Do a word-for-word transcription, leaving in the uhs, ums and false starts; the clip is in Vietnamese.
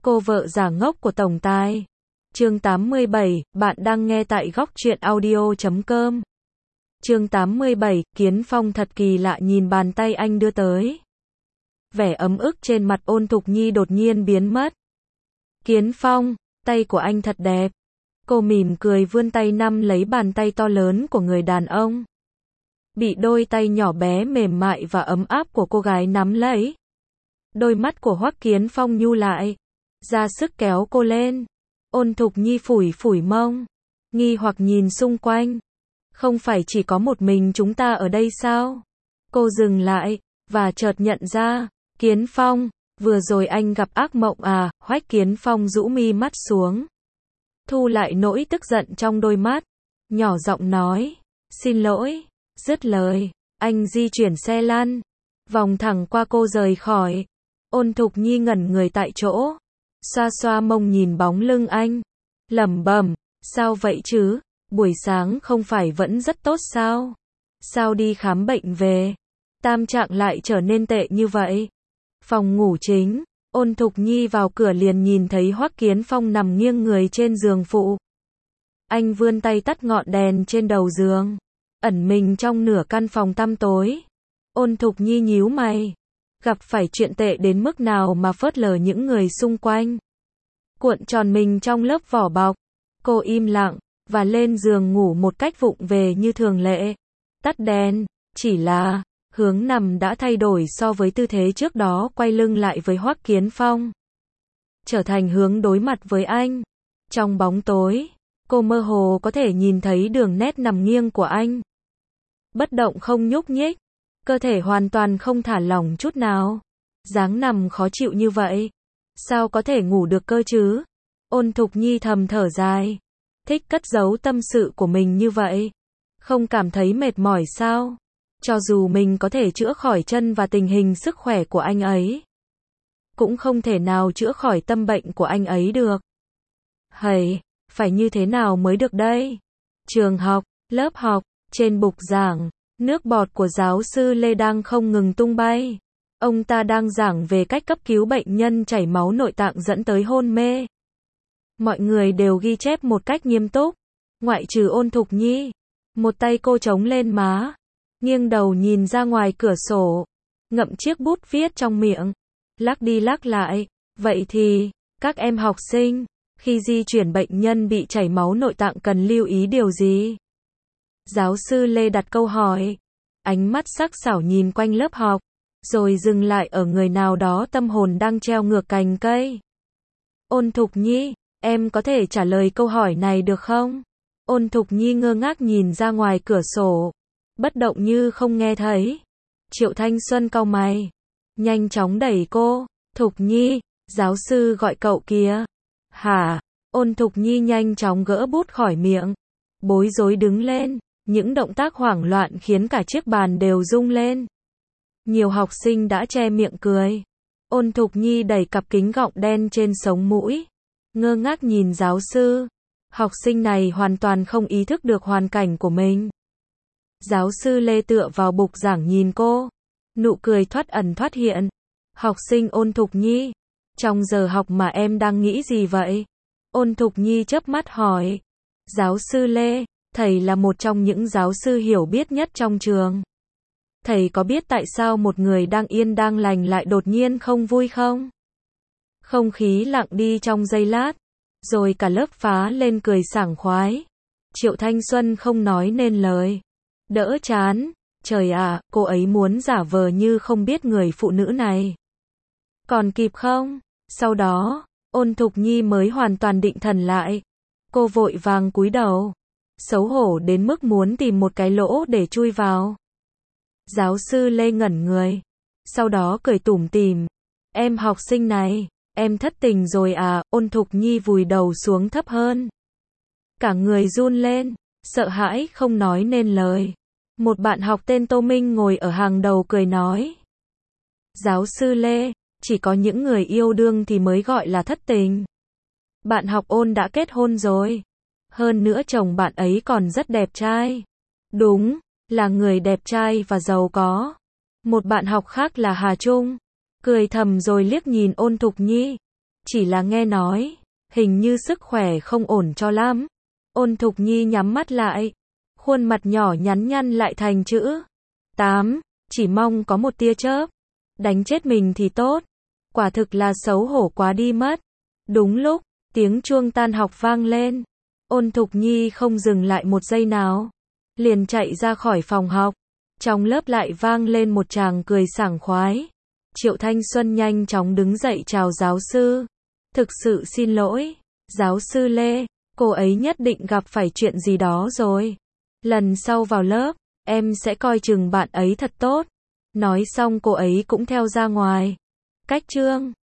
Cô vợ giả ngốc của tổng tài. Chương tám mươi bảy, bạn đang nghe tại góc truyện audio chấm com. Chương tám mươi bảy, Kiến Phong thật kỳ lạ nhìn bàn tay anh đưa tới. Vẻ ấm ức trên mặt Ôn Thục Nhi đột nhiên biến mất. Kiến Phong, tay của anh thật đẹp. Cô mỉm cười vươn tay nắm lấy bàn tay to lớn của người đàn ông. Bị đôi tay nhỏ bé mềm mại và ấm áp của cô gái nắm lấy. Đôi mắt của Hoắc Kiến Phong nhu lại, ra sức kéo cô lên. Ôn Thục Nhi phủi phủi mông, nghi hoặc nhìn xung quanh. Không phải chỉ có một mình chúng ta ở đây sao? Cô dừng lại, và chợt nhận ra, Kiến Phong, vừa rồi anh gặp ác mộng à? Hoắc Kiến Phong rũ mi mắt xuống, thu lại nỗi tức giận trong đôi mắt, nhỏ giọng nói, xin lỗi. Dứt lời, anh di chuyển xe lăn, vòng thẳng qua cô rời khỏi. Ôn Thục Nhi ngẩn người tại chỗ, xoa xoa mông nhìn bóng lưng anh, lẩm bẩm, sao vậy chứ, buổi sáng không phải vẫn rất tốt sao? Sao đi khám bệnh về, tâm trạng lại trở nên tệ như vậy? Phòng ngủ chính, Ôn Thục Nhi vào cửa liền nhìn thấy Hoắc Kiến Phong nằm nghiêng người trên giường phụ. Anh vươn tay tắt ngọn đèn trên đầu giường, ẩn mình trong nửa căn phòng tăm tối. Ôn Thục Nhi nhíu mày, gặp phải chuyện tệ đến mức nào mà phớt lờ những người xung quanh. Cuộn tròn mình trong lớp vỏ bọc, cô im lặng, và lên giường ngủ một cách vụng về như thường lệ. Tắt đèn, chỉ là, hướng nằm đã thay đổi so với tư thế trước đó, quay lưng lại với Hoắc Kiến Phong, trở thành hướng đối mặt với anh. Trong bóng tối, cô mơ hồ có thể nhìn thấy đường nét nằm nghiêng của anh. Bất động không nhúc nhích, cơ thể hoàn toàn không thả lỏng chút nào. Dáng nằm khó chịu như vậy, sao có thể ngủ được cơ chứ? Ôn Thục Nhi thầm thở dài, thích cất giấu tâm sự của mình như vậy. Không cảm thấy mệt mỏi sao? Cho dù mình có thể chữa khỏi chân và tình hình sức khỏe của anh ấy, cũng không thể nào chữa khỏi tâm bệnh của anh ấy được. Hầy, phải như thế nào mới được đây? Trường học, lớp học, trên bục giảng, nước bọt của giáo sư Lê đang không ngừng tung bay. Ông ta đang giảng về cách cấp cứu bệnh nhân chảy máu nội tạng dẫn tới hôn mê. Mọi người đều ghi chép một cách nghiêm túc, ngoại trừ Ôn Thục Nhi. Một tay cô chống lên má, nghiêng đầu nhìn ra ngoài cửa sổ, ngậm chiếc bút viết trong miệng, lắc đi lắc lại. Vậy thì, các em học sinh, khi di chuyển bệnh nhân bị chảy máu nội tạng cần lưu ý điều gì? Giáo sư Lê đặt câu hỏi, ánh mắt sắc sảo nhìn quanh lớp học, rồi dừng lại ở người nào đó tâm hồn đang treo ngược cành cây. Ôn Thục Nhi, em có thể trả lời câu hỏi này được không? Ôn Thục Nhi ngơ ngác nhìn ra ngoài cửa sổ, bất động như không nghe thấy. Triệu Thanh Xuân cau mày, nhanh chóng đẩy cô, Thục Nhi, giáo sư gọi cậu kìa. Hả? Ôn Thục Nhi nhanh chóng gỡ bút khỏi miệng, bối rối đứng lên, những động tác hoảng loạn khiến cả chiếc bàn đều rung lên. Nhiều học sinh đã che miệng cười. Ôn Thục Nhi đẩy cặp kính gọng đen trên sống mũi, ngơ ngác nhìn giáo sư. Học sinh này hoàn toàn không ý thức được hoàn cảnh của mình. Giáo sư Lê tựa vào bục giảng nhìn cô, nụ cười thoát ẩn thoát hiện. Học sinh Ôn Thục Nhi, trong giờ học mà em đang nghĩ gì vậy? Ôn Thục Nhi chớp mắt hỏi. Giáo sư Lê, thầy là một trong những giáo sư hiểu biết nhất trong trường. Thầy có biết tại sao một người đang yên đang lành lại đột nhiên không vui không? Không khí lặng đi trong giây lát, rồi cả lớp phá lên cười sảng khoái. Triệu Thanh Xuân không nói nên lời. Đỡ chán, trời ạ, cô ấy muốn giả vờ như không biết người phụ nữ này. Còn kịp không? Sau đó, Ôn Thục Nhi mới hoàn toàn định thần lại. Cô vội vàng cúi đầu, xấu hổ đến mức muốn tìm một cái lỗ để chui vào. Giáo sư Lê ngẩn người, sau đó cười tủm tỉm. Em học sinh này, em thất tình rồi à? Ôn Thục Nhi vùi đầu xuống thấp hơn. Cả người run lên, sợ hãi không nói nên lời. Một bạn học tên Tô Minh ngồi ở hàng đầu cười nói. Giáo sư Lê, chỉ có những người yêu đương thì mới gọi là thất tình. Bạn học Ôn đã kết hôn rồi. Hơn nữa chồng bạn ấy còn rất đẹp trai. Đúng, là người đẹp trai và giàu có. Một bạn học khác là Hà Trung cười thầm rồi liếc nhìn Ôn Thục Nhi. chỉ là nghe nói, hình như sức khỏe không ổn cho lắm. Ôn Thục Nhi nhắm mắt lại, khuôn mặt nhỏ nhắn nhăn lại thành chữ tám, chỉ mong có một tia chớp đánh chết mình thì tốt. Quả thực là xấu hổ quá đi mất. Đúng lúc, tiếng chuông tan học vang lên. Ôn Thục Nhi không dừng lại một giây nào, liền chạy ra khỏi phòng học. Trong lớp lại vang lên một tràng cười sảng khoái. Triệu Thanh Xuân nhanh chóng đứng dậy chào giáo sư. Thực sự xin lỗi, giáo sư Lê, cô ấy nhất định gặp phải chuyện gì đó rồi. Lần sau vào lớp, em sẽ coi chừng bạn ấy thật tốt. Nói xong cô ấy cũng theo ra ngoài. Cách chương